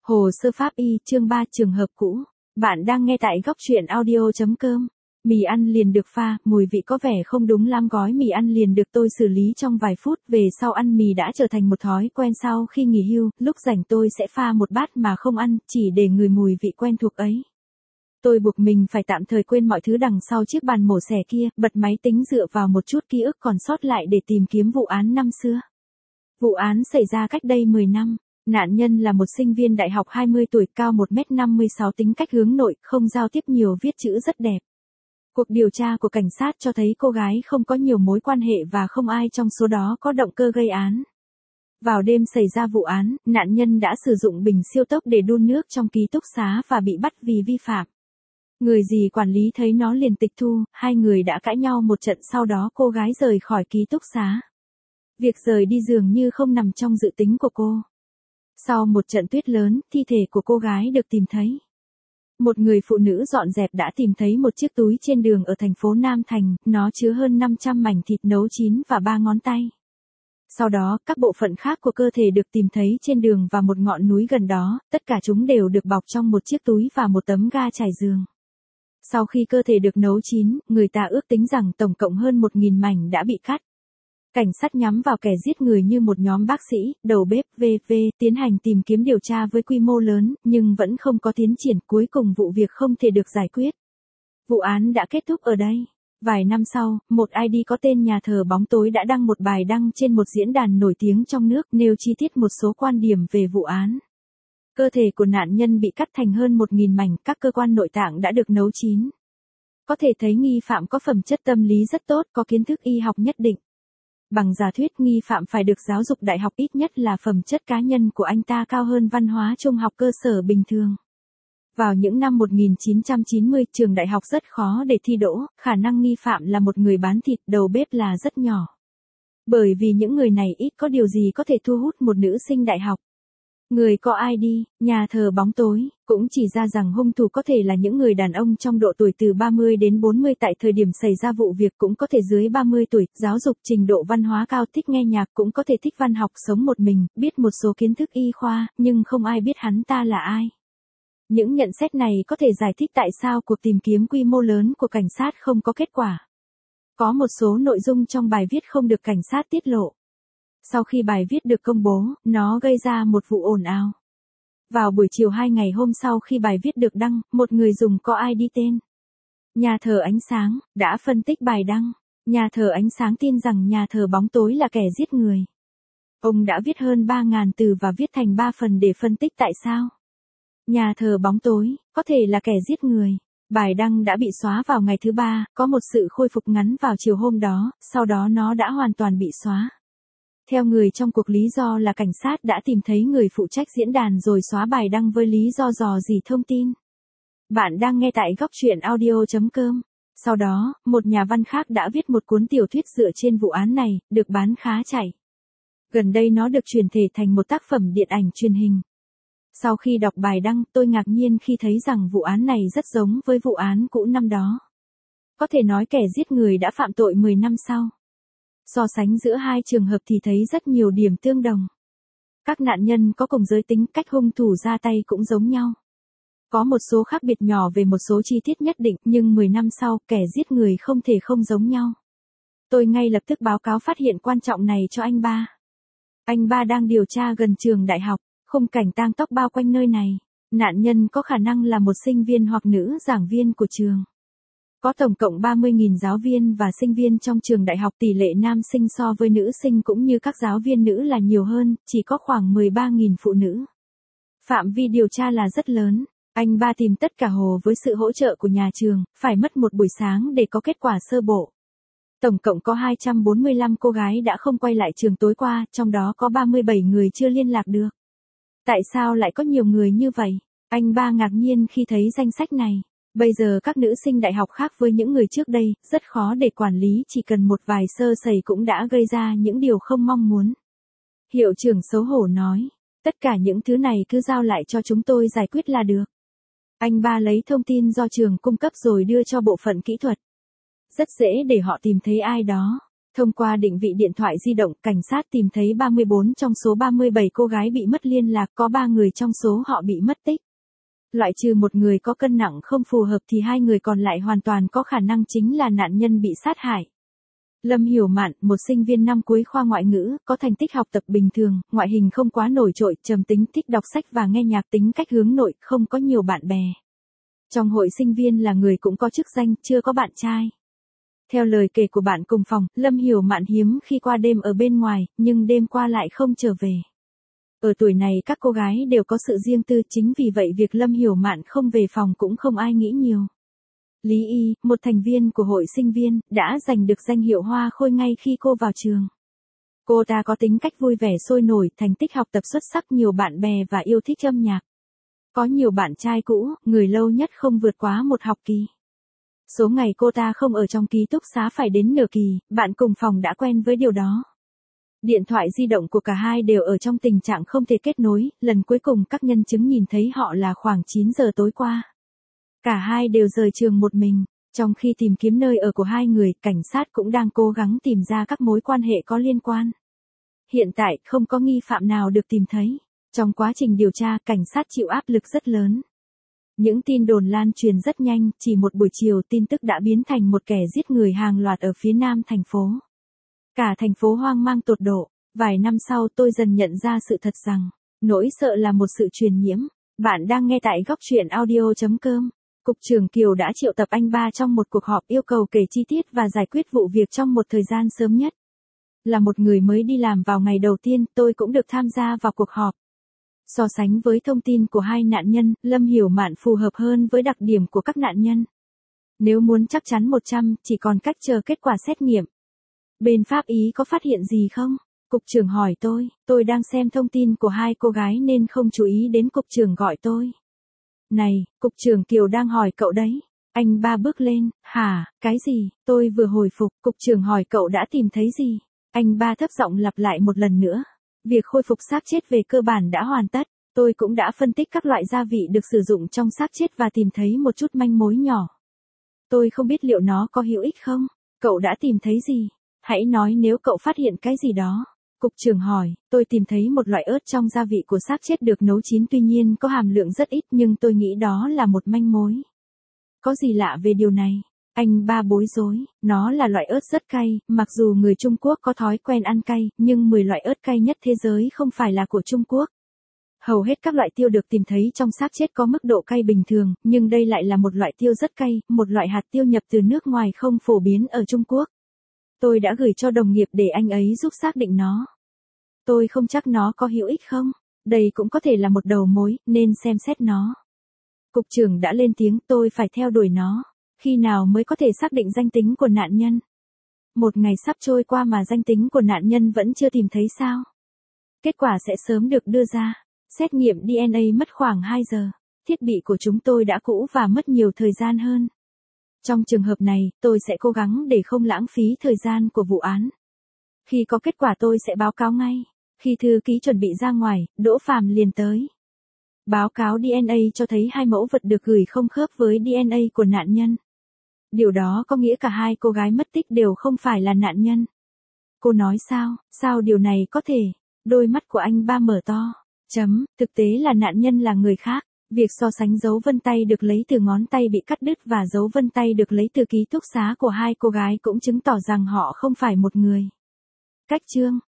Hồ sơ pháp y, chương 3 trường hợp cũ. Bạn đang nghe tại góc truyện audio.com. Mì ăn liền được pha, mùi vị có vẻ không đúng lắm. Gói mì ăn liền được tôi xử lý trong vài phút, về sau ăn mì đã trở thành một thói quen. Sau khi nghỉ hưu, lúc rảnh tôi sẽ pha một bát mà không ăn, chỉ để ngửi mùi vị quen thuộc ấy. Tôi buộc mình phải tạm thời quên mọi thứ đằng sau chiếc bàn mổ xẻ kia, bật máy tính dựa vào một chút ký ức còn sót lại để tìm kiếm vụ án năm xưa. Vụ án xảy ra cách đây 10 năm. Nạn nhân là một sinh viên đại học 20 tuổi, cao 1m56, tính cách hướng nội, không giao tiếp nhiều, viết chữ rất đẹp. Cuộc điều tra của cảnh sát cho thấy cô gái không có nhiều mối quan hệ và không ai trong số đó có động cơ gây án. Vào đêm xảy ra vụ án, nạn nhân đã sử dụng bình siêu tốc để đun nước trong ký túc xá và bị bắt vì vi phạm. Người dì quản lý thấy nó liền tịch thu, hai người đã cãi nhau một trận, sau đó cô gái rời khỏi ký túc xá. Việc rời đi dường như không nằm trong dự tính của cô. Sau một trận tuyết lớn, thi thể của cô gái được tìm thấy. Một người phụ nữ dọn dẹp đã tìm thấy một chiếc túi trên đường ở thành phố Nam Thành, nó chứa hơn 500 mảnh thịt nấu chín và 3 ngón tay. Sau đó, các bộ phận khác của cơ thể được tìm thấy trên đường và một ngọn núi gần đó, tất cả chúng đều được bọc trong một chiếc túi và một tấm ga trải giường. Sau khi cơ thể được nấu chín, người ta ước tính rằng tổng cộng hơn 1.000 mảnh đã bị cắt. Cảnh sát nhắm vào kẻ giết người như một nhóm bác sĩ, đầu bếp, v.v. tiến hành tìm kiếm điều tra với quy mô lớn, nhưng vẫn không có tiến triển, cuối cùng vụ việc không thể được giải quyết. Vụ án đã kết thúc ở đây. Vài năm sau, một ID có tên Nhà thờ bóng tối đã đăng một bài đăng trên một diễn đàn nổi tiếng trong nước, nêu chi tiết một số quan điểm về vụ án. Cơ thể của nạn nhân bị cắt thành hơn 1.000 mảnh, các cơ quan nội tạng đã được nấu chín. Có thể thấy nghi phạm có phẩm chất tâm lý rất tốt, có kiến thức y học nhất định. Bằng giả thuyết, nghi phạm phải được giáo dục đại học, ít nhất là phẩm chất cá nhân của anh ta cao hơn văn hóa trung học cơ sở bình thường. Vào những năm 1990, trường đại học rất khó để thi đỗ, khả năng nghi phạm là một người bán thịt, đầu bếp là rất nhỏ. Bởi vì những người này ít có điều gì có thể thu hút một nữ sinh đại học. Người có ID, Nhà thờ bóng tối, cũng chỉ ra rằng hung thủ có thể là những người đàn ông trong độ tuổi từ 30 đến 40 tại thời điểm xảy ra vụ việc, cũng có thể dưới 30 tuổi, giáo dục trình độ văn hóa cao, thích nghe nhạc, cũng có thể thích văn học, sống một mình, biết một số kiến thức y khoa, nhưng không ai biết hắn ta là ai. Những nhận xét này có thể giải thích tại sao cuộc tìm kiếm quy mô lớn của cảnh sát không có kết quả. Có một số nội dung trong bài viết không được cảnh sát tiết lộ. Sau khi bài viết được công bố, nó gây ra một vụ ồn ào. Vào buổi chiều 2 ngày hôm sau khi bài viết được đăng, một người dùng có ID tên Nhà thờ ánh sáng đã phân tích bài đăng. Nhà thờ ánh sáng tin rằng nhà thờ bóng tối là kẻ giết người. Ông đã viết hơn 3.000 từ và viết thành 3 phần để phân tích tại sao nhà thờ bóng tối có thể là kẻ giết người. Bài đăng đã bị xóa vào ngày thứ 3, có một sự khôi phục ngắn vào chiều hôm đó, sau đó nó đã hoàn toàn bị xóa. Theo người trong cuộc, lý do là cảnh sát đã tìm thấy người phụ trách diễn đàn rồi xóa bài đăng với lý do dò dỉ thông tin. Bạn đang nghe tại góc truyện audio.com. Sau đó, một nhà văn khác đã viết một cuốn tiểu thuyết dựa trên vụ án này, được bán khá chạy. Gần đây nó được chuyển thể thành một tác phẩm điện ảnh truyền hình. Sau khi đọc bài đăng, tôi ngạc nhiên khi thấy rằng vụ án này rất giống với vụ án cũ năm đó. Có thể nói kẻ giết người đã phạm tội 10 năm sau. So sánh giữa hai trường hợp thì thấy rất nhiều điểm tương đồng. Các nạn nhân có cùng giới tính, cách hung thủ ra tay cũng giống nhau. Có một số khác biệt nhỏ về một số chi tiết nhất định, nhưng 10 năm sau, kẻ giết người không thể không giống nhau. Tôi ngay lập tức báo cáo phát hiện quan trọng này cho anh ba. Anh ba đang điều tra gần trường đại học, khung cảnh tang tóc bao quanh nơi này. Nạn nhân có khả năng là một sinh viên hoặc nữ giảng viên của trường. Có tổng cộng 30.000 giáo viên và sinh viên trong trường đại học, tỷ lệ nam sinh so với nữ sinh cũng như các giáo viên nữ là nhiều hơn, chỉ có khoảng 13.000 phụ nữ. Phạm vi điều tra là rất lớn. Anh ba tìm tất cả hồ với sự hỗ trợ của nhà trường, phải mất một buổi sáng để có kết quả sơ bộ. Tổng cộng có 245 cô gái đã không quay lại trường tối qua, trong đó có 37 người chưa liên lạc được. Tại sao lại có nhiều người như vậy? Anh ba ngạc nhiên khi thấy danh sách này. Bây giờ các nữ sinh đại học khác với những người trước đây, rất khó để quản lý, chỉ cần một vài sơ sẩy cũng đã gây ra những điều không mong muốn. Hiệu trưởng xấu hổ nói, tất cả những thứ này cứ giao lại cho chúng tôi giải quyết là được. Anh ba lấy thông tin do trường cung cấp rồi đưa cho bộ phận kỹ thuật. Rất dễ để họ tìm thấy ai đó. Thông qua định vị điện thoại di động, cảnh sát tìm thấy 34 trong số 37 cô gái bị mất liên lạc, có 3 người trong số họ bị mất tích. Loại trừ một người có cân nặng không phù hợp thì 2 người còn lại hoàn toàn có khả năng chính là nạn nhân bị sát hại. Lâm Hiểu Mạn, một sinh viên năm cuối khoa ngoại ngữ, có thành tích học tập bình thường, ngoại hình không quá nổi trội, trầm tính, thích đọc sách và nghe nhạc, tính cách hướng nội, không có nhiều bạn bè. Trong hội sinh viên là người cũng có chức danh, chưa có bạn trai. Theo lời kể của bạn cùng phòng, Lâm Hiểu Mạn hiếm khi qua đêm ở bên ngoài, nhưng đêm qua lại không trở về. Ở tuổi này các cô gái đều có sự riêng tư, chính vì vậy việc Lâm Hiểu Mạn không về phòng cũng không ai nghĩ nhiều. Lý Y, một thành viên của hội sinh viên, đã giành được danh hiệu Hoa Khôi ngay khi cô vào trường. Cô ta có tính cách vui vẻ sôi nổi, thành tích học tập xuất sắc, nhiều bạn bè và yêu thích âm nhạc. Có nhiều bạn trai cũ, người lâu nhất không vượt quá một học kỳ. Số ngày cô ta không ở trong ký túc xá phải đến nửa kỳ, bạn cùng phòng đã quen với điều đó. Điện thoại di động của cả hai đều ở trong tình trạng không thể kết nối, lần cuối cùng các nhân chứng nhìn thấy họ là khoảng 9 giờ tối qua. Cả hai đều rời trường một mình, trong khi tìm kiếm nơi ở của hai người, cảnh sát cũng đang cố gắng tìm ra các mối quan hệ có liên quan. Hiện tại, không có nghi phạm nào được tìm thấy. Trong quá trình điều tra, cảnh sát chịu áp lực rất lớn. Những tin đồn lan truyền rất nhanh, chỉ một buổi chiều tin tức đã biến thành một kẻ giết người hàng loạt ở phía nam thành phố. Cả thành phố hoang mang tột độ. Vài năm sau tôi dần nhận ra sự thật rằng, nỗi sợ là một sự truyền nhiễm. Bạn đang nghe tại góc truyện audio.com. Cục trưởng Kiều đã triệu tập anh ba trong một cuộc họp, yêu cầu kể chi tiết và giải quyết vụ việc trong một thời gian sớm nhất. Là một người mới đi làm vào ngày đầu tiên, tôi cũng được tham gia vào cuộc họp. So sánh với thông tin của hai nạn nhân, Lâm Hiểu Mạn phù hợp hơn với đặc điểm của các nạn nhân. Nếu muốn chắc chắn 100, chỉ còn cách chờ kết quả xét nghiệm. Bên pháp y có phát hiện gì không? Cục trưởng hỏi tôi đang xem thông tin của hai cô gái nên không chú ý đến cục trưởng gọi tôi. Này, cục trưởng Kiều đang hỏi cậu đấy. Anh ba bước lên, hả, cái gì? Tôi vừa hồi phục, cục trưởng hỏi cậu đã tìm thấy gì? Anh ba thấp giọng lặp lại một lần nữa. Việc khôi phục xác chết về cơ bản đã hoàn tất. Tôi cũng đã phân tích các loại gia vị được sử dụng trong xác chết và tìm thấy một chút manh mối nhỏ. Tôi không biết liệu nó có hữu ích không? Cậu đã tìm thấy gì? Hãy nói nếu cậu phát hiện cái gì đó. Cục trưởng hỏi, tôi tìm thấy một loại ớt trong gia vị của xác chết được nấu chín, tuy nhiên có hàm lượng rất ít, nhưng tôi nghĩ đó là một manh mối. Có gì lạ về điều này? Anh ba bối rối, nó là loại ớt rất cay, mặc dù người Trung Quốc có thói quen ăn cay, nhưng 10 loại ớt cay nhất thế giới không phải là của Trung Quốc. Hầu hết các loại tiêu được tìm thấy trong xác chết có mức độ cay bình thường, nhưng đây lại là một loại tiêu rất cay, một loại hạt tiêu nhập từ nước ngoài không phổ biến ở Trung Quốc. Tôi đã gửi cho đồng nghiệp để anh ấy giúp xác định nó. Tôi không chắc nó có hữu ích không. Đây cũng có thể là một đầu mối, nên xem xét nó. Cục trưởng đã lên tiếng, tôi phải theo đuổi nó. Khi nào mới có thể xác định danh tính của nạn nhân? Một ngày sắp trôi qua mà danh tính của nạn nhân vẫn chưa tìm thấy sao? Kết quả sẽ sớm được đưa ra. Xét nghiệm DNA mất khoảng 2 giờ. Thiết bị của chúng tôi đã cũ và mất nhiều thời gian hơn. Trong trường hợp này, tôi sẽ cố gắng để không lãng phí thời gian của vụ án. Khi có kết quả tôi sẽ báo cáo ngay. Khi thư ký chuẩn bị ra ngoài, Đỗ Phàm liền tới. Báo cáo DNA cho thấy 2 mẫu vật được gửi không khớp với DNA của nạn nhân. Điều đó có nghĩa cả hai cô gái mất tích đều không phải là nạn nhân. Cô nói sao điều này có thể? Đôi mắt của anh ba mở to. Thực tế là nạn nhân là người khác. Việc so sánh dấu vân tay được lấy từ ngón tay bị cắt đứt và dấu vân tay được lấy từ ký túc xá của hai cô gái cũng chứng tỏ rằng họ không phải một người. Cách chương